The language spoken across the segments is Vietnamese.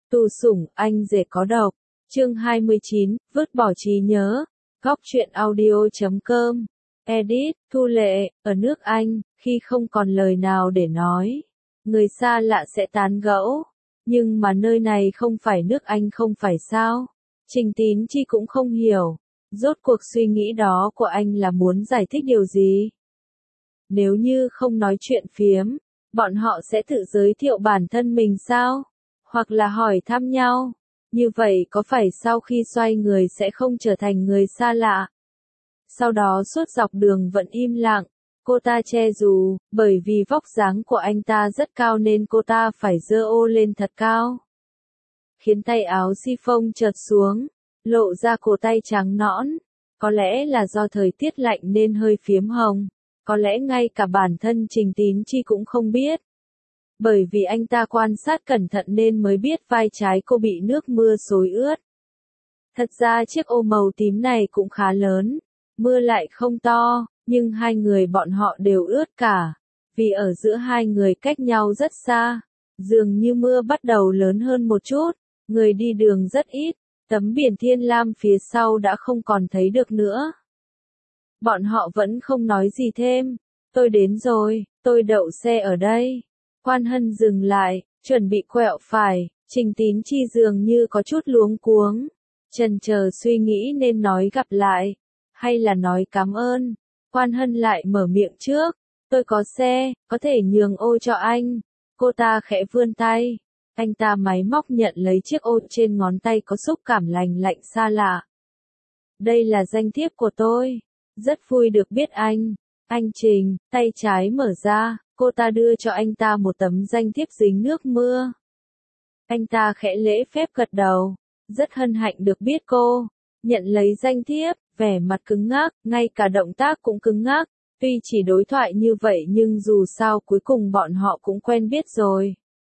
Tù sủng, anh rể có độc. Chương 29, vứt bỏ trí nhớ. Góc truyện audio.com. Edit, Thu Lệ, ở nước Anh, khi không còn lời nào để nói, người xa lạ sẽ tán gẫu. Nhưng mà nơi này không phải nước Anh không phải sao? Trình Tín Chi cũng không hiểu. Rốt cuộc suy nghĩ đó của anh là muốn giải thích điều gì? Nếu như không nói chuyện phiếm, bọn họ sẽ tự giới thiệu bản thân mình sao? Hoặc là hỏi thăm nhau. Như vậy có phải sau khi xoay người sẽ không trở thành người xa lạ? Sau đó suốt dọc đường vẫn im lặng. Cô ta che dù, bởi vì vóc dáng của anh ta rất cao nên cô ta phải giơ ô lên thật cao, khiến tay áo si-phông trượt xuống, lộ ra cổ tay trắng nõn. Có lẽ là do thời tiết lạnh nên hơi phiếm hồng. Có lẽ ngay cả bản thân Trình Tín Chi cũng không biết. Bởi vì anh ta quan sát cẩn thận nên mới biết vai trái cô bị nước mưa xối ướt. Thật ra chiếc ô màu tím này cũng khá lớn, mưa lại không to, nhưng hai người bọn họ đều ướt cả. Vì ở giữa hai người cách nhau rất xa, dường như mưa bắt đầu lớn hơn một chút, người đi đường rất ít, tấm biển thiên lam phía sau đã không còn thấy được nữa. Bọn họ vẫn không nói gì thêm. Tôi đến rồi, tôi đậu xe ở đây. Quan Hân dừng lại, chuẩn bị quẹo phải. Trình Tín Chi dường như có chút luống cuống, chần chờ suy nghĩ nên nói gặp lại, hay là nói cảm ơn. Quan Hân lại mở miệng trước. Tôi có xe, có thể nhường ô cho anh. Cô ta khẽ vươn tay. Anh ta máy móc nhận lấy chiếc ô trên ngón tay có xúc cảm lành lạnh xa lạ. Đây là danh thiếp của tôi. Rất vui được biết anh. Anh Trình, tay trái mở ra, cô ta đưa cho anh ta một tấm danh thiếp dính nước mưa. Anh ta khẽ lễ phép gật đầu. Rất hân hạnh được biết cô. Nhận lấy danh thiếp, vẻ mặt cứng ngắc, ngay cả động tác cũng cứng ngắc. Tuy chỉ đối thoại như vậy nhưng dù sao cuối cùng bọn họ cũng quen biết rồi.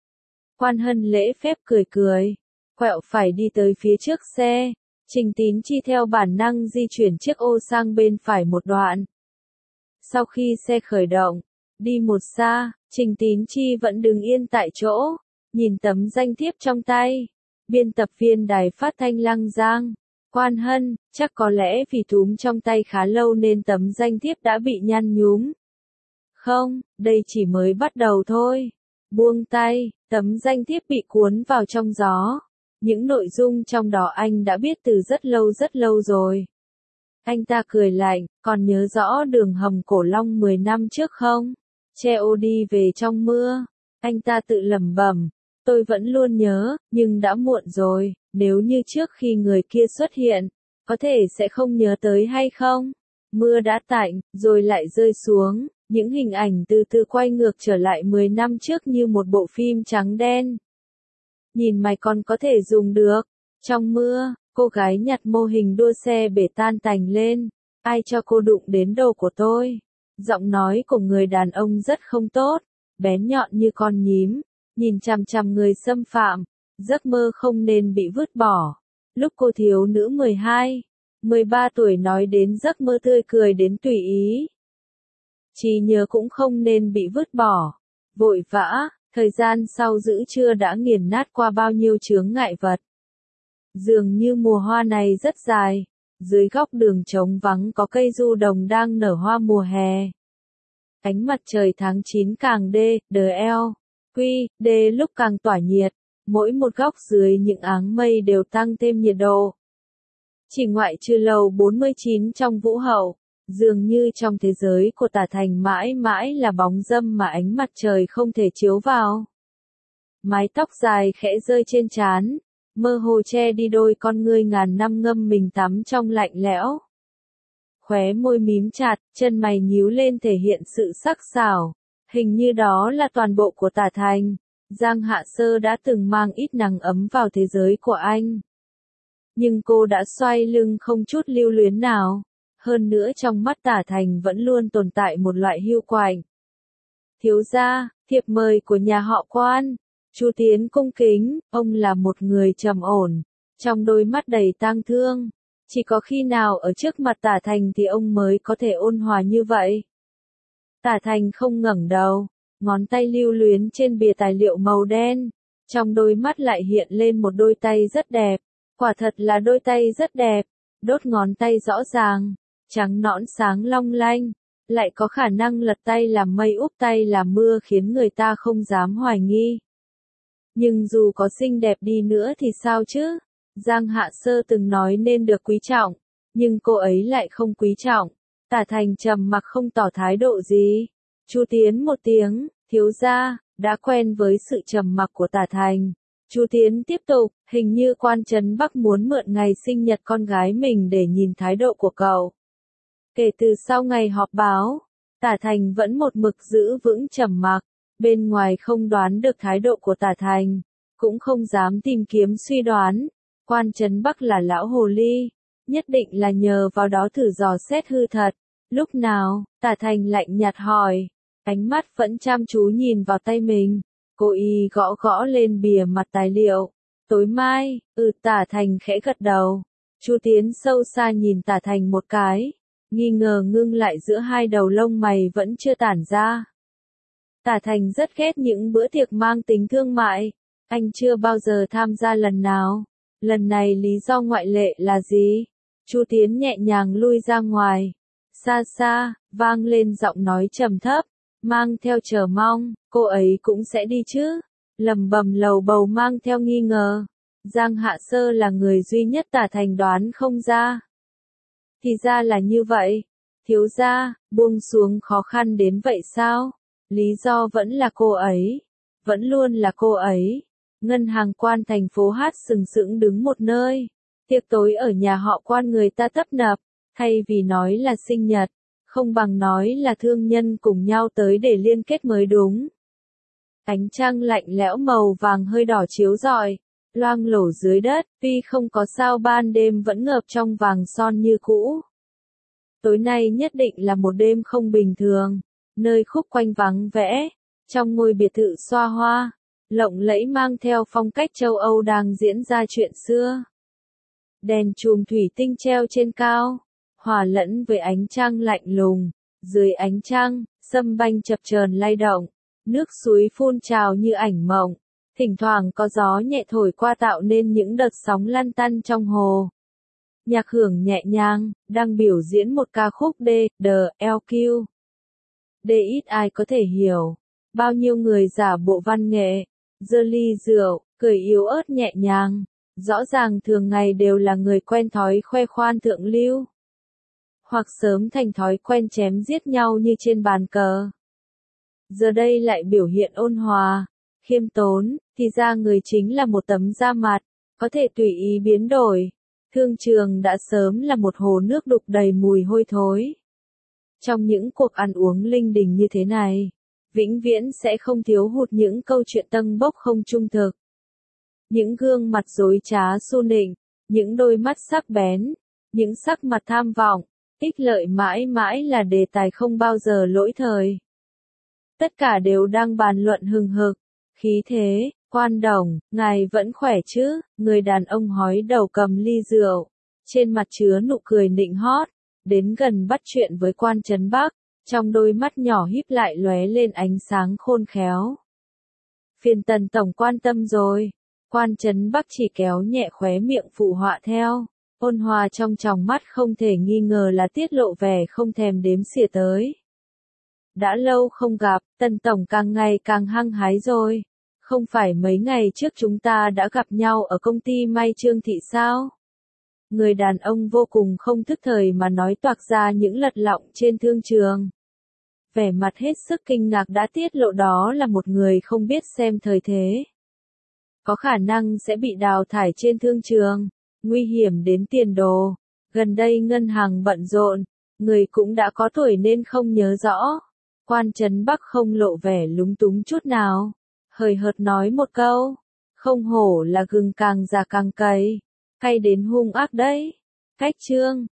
Quan Hân lễ phép cười cười, quẹo phải đi tới phía trước xe. Trình Tín Chi theo bản năng di chuyển chiếc ô sang bên phải một đoạn. Sau khi xe khởi động, đi một xa, Trình Tín Chi vẫn đứng yên tại chỗ, nhìn tấm danh thiếp trong tay. Biên tập viên đài phát thanh Lăng Giang. Quan Hân, chắc có lẽ vì túm trong tay khá lâu nên tấm danh thiếp đã bị nhăn nhúm. Không, đây chỉ mới bắt đầu thôi. Buông tay, tấm danh thiếp bị cuốn vào trong gió. Những nội dung trong đó anh đã biết từ rất lâu rồi. Anh ta cười lạnh, còn nhớ rõ đường hầm Cổ Long 10 năm trước không? Che ô đi về trong mưa. Anh ta tự lẩm bẩm, tôi vẫn luôn nhớ, nhưng đã muộn rồi. Nếu như trước khi người kia xuất hiện, có thể sẽ không nhớ tới hay không? Mưa đã tạnh, rồi lại rơi xuống. Những hình ảnh từ từ quay ngược trở lại 10 năm trước như một bộ phim trắng đen. Nhìn mày còn có thể dùng được. Trong mưa, cô gái nhặt mô hình đua xe bể tan tành lên. Ai cho cô đụng đến đồ của tôi? Giọng nói của người đàn ông rất không tốt, bén nhọn như con nhím, nhìn chằm chằm người xâm phạm. Giấc mơ không nên bị vứt bỏ. Lúc cô thiếu nữ 12, 13 tuổi nói đến giấc mơ tươi cười đến tùy ý. Trí nhớ cũng không nên bị vứt bỏ. Vội vã, thời gian sau giữa trưa đã nghiền nát qua bao nhiêu chướng ngại vật. Dường như mùa hoa này rất dài. Dưới góc đường trống vắng có cây du đồng đang nở hoa mùa hè. Ánh mặt trời tháng 9 càng đê lúc càng tỏa nhiệt. Mỗi một góc dưới những áng mây đều tăng thêm nhiệt độ. Chỉ ngoại trừ lầu 49 trong Vũ Hậu, dường như trong thế giới của Tả Thành mãi mãi là bóng râm mà ánh mặt trời không thể chiếu vào. Mái tóc dài khẽ rơi trên trán, mơ hồ che đi đôi con ngươi ngàn năm ngâm mình tắm trong lạnh lẽo. Khóe môi mím chặt, chân mày nhíu lên thể hiện sự sắc sảo. Hình như đó là toàn bộ của Tả Thành. Giang Hạ Sơ đã từng mang ít nắng ấm vào thế giới của anh. Nhưng cô đã xoay lưng không chút lưu luyến nào. Hơn nữa trong mắt Tả Thành vẫn luôn tồn tại một loại hiu quạnh. Thiếu gia, thiệp mời của nhà họ Quan. Chu Tiến cung kính, ông là một người trầm ổn, trong đôi mắt đầy tang thương. Chỉ có khi nào ở trước mặt Tả Thành thì ông mới có thể ôn hòa như vậy. Tả Thành không ngẩng đầu. Ngón tay lưu luyến trên bìa tài liệu màu đen, Trong đôi mắt lại hiện lên một đôi tay rất đẹp, quả thật là đôi tay rất đẹp, đốt ngón tay rõ ràng, trắng nõn sáng long lanh, lại có khả năng lật tay làm mây úp tay làm mưa khiến người ta không dám hoài nghi. Nhưng dù có xinh đẹp đi nữa thì sao chứ? Giang Hạ Sơ từng nói nên được quý trọng, nhưng cô ấy lại không quý trọng. Tả Thành trầm mặc không tỏ thái độ gì. Chu Tiến một tiếng, thiếu gia, đã quen với sự trầm mặc của Tả Thành. Chu Tiến tiếp tục, hình như Quan Trấn Bắc muốn mượn ngày sinh nhật con gái mình để nhìn thái độ của cậu. Kể từ sau ngày họp báo, Tả Thành vẫn một mực giữ vững trầm mặc, bên ngoài không đoán được thái độ của Tả Thành, cũng không dám tìm kiếm suy đoán. Quan Trấn Bắc là lão hồ ly, nhất định là nhờ vào đó thử dò xét hư thật. Lúc nào, Tả Thành lạnh nhạt hỏi, ánh mắt vẫn chăm chú nhìn vào tay mình, cố ý gõ gõ lên bìa mặt tài liệu. Tối mai, Tả Thành khẽ gật đầu. Chu Tiến sâu xa nhìn Tả Thành một cái, nghi ngờ ngưng lại giữa hai đầu lông mày vẫn chưa tản ra. Tả Thành rất ghét những bữa tiệc mang tính thương mại, anh chưa bao giờ tham gia lần nào. Lần này lý do ngoại lệ là gì? Chu Tiến nhẹ nhàng lui ra ngoài. Xa xa, vang lên giọng nói trầm thấp, mang theo chờ mong, cô ấy cũng sẽ đi chứ? Lẩm bẩm lầu bầu mang theo nghi ngờ. Giang Hạ Sơ là người duy nhất Tả Thành đoán không ra. Thì ra là như vậy. Thiếu gia, buông xuống khó khăn đến vậy sao? Lý do vẫn là cô ấy. Vẫn luôn là cô ấy. Ngân hàng Quan thành phố hát sừng sững đứng một nơi. Tiệc tối ở nhà họ Quan người ta tấp nập. Thay vì nói là sinh nhật, không bằng nói là thương nhân cùng nhau tới để liên kết mới đúng. Ánh trăng lạnh lẽo màu vàng hơi đỏ chiếu rọi, loang lổ dưới đất, tuy không có sao ban đêm vẫn ngập trong vàng son như cũ. Tối nay nhất định là một đêm không bình thường, nơi khúc quanh vắng vẻ, trong ngôi biệt thự xoa hoa, lộng lẫy mang theo phong cách châu Âu đang diễn ra chuyện xưa. Đèn chùm thủy tinh treo trên cao, hòa lẫn với ánh trăng lạnh lùng, dưới ánh trăng, sâm banh chập chờn lay động, nước suối phun trào như ảnh mộng, thỉnh thoảng có gió nhẹ thổi qua tạo nên những đợt sóng lăn tăn trong hồ. Nhạc hưởng nhẹ nhàng, đang biểu diễn một ca khúc D.L.Q. Ít ai có thể hiểu, bao nhiêu người giả bộ văn nghệ, giơ ly rượu, cười yếu ớt nhẹ nhàng, rõ ràng thường ngày đều là người quen thói khoe khoan thượng lưu. Hoặc sớm thành thói quen chém giết nhau như trên bàn cờ. Giờ đây lại biểu hiện ôn hòa, khiêm tốn, thì ra người chính là một tấm da mặt, có thể tùy ý biến đổi. Thương trường đã sớm là một hồ nước đục đầy mùi hôi thối. Trong những cuộc ăn uống linh đình như thế này, vĩnh viễn sẽ không thiếu hụt những câu chuyện tâng bốc không trung thực. Những gương mặt dối trá xu nịnh, những đôi mắt sắc bén, những sắc mặt tham vọng, ích lợi mãi mãi là đề tài không bao giờ lỗi thời. Tất cả đều đang bàn luận hừng hực, khí thế. Quan Đồng, ngài vẫn khỏe chứ? Người đàn ông hói đầu cầm ly rượu, trên mặt chứa nụ cười nịnh hót, đến gần bắt chuyện với Quan Trấn Bắc, trong đôi mắt nhỏ híp lại lóe lên ánh sáng khôn khéo. Phiền Tần tổng quan tâm rồi. Quan Trấn Bắc chỉ kéo nhẹ khóe miệng phụ họa theo, ôn hòa trong tròng mắt không thể nghi ngờ là tiết lộ vẻ không thèm đếm xỉa tới. Đã lâu không gặp, Tần tổng càng ngày càng hăng hái rồi. Không phải mấy ngày trước chúng ta đã gặp nhau ở công ty may Trương Thị sao? Người đàn ông vô cùng không thức thời mà nói toạc ra những lật lọng trên thương trường. Vẻ mặt hết sức kinh ngạc đã tiết lộ đó là một người không biết xem thời thế. Có khả năng sẽ bị đào thải trên thương trường, nguy hiểm đến tiền đồ. Gần đây ngân hàng bận rộn, người cũng đã có tuổi nên không nhớ rõ. Quan Trấn Bắc không lộ vẻ lúng túng chút nào. Hời hợt nói một câu, không hổ là gừng càng già càng cay, cay đến hung ác đấy. Cách chương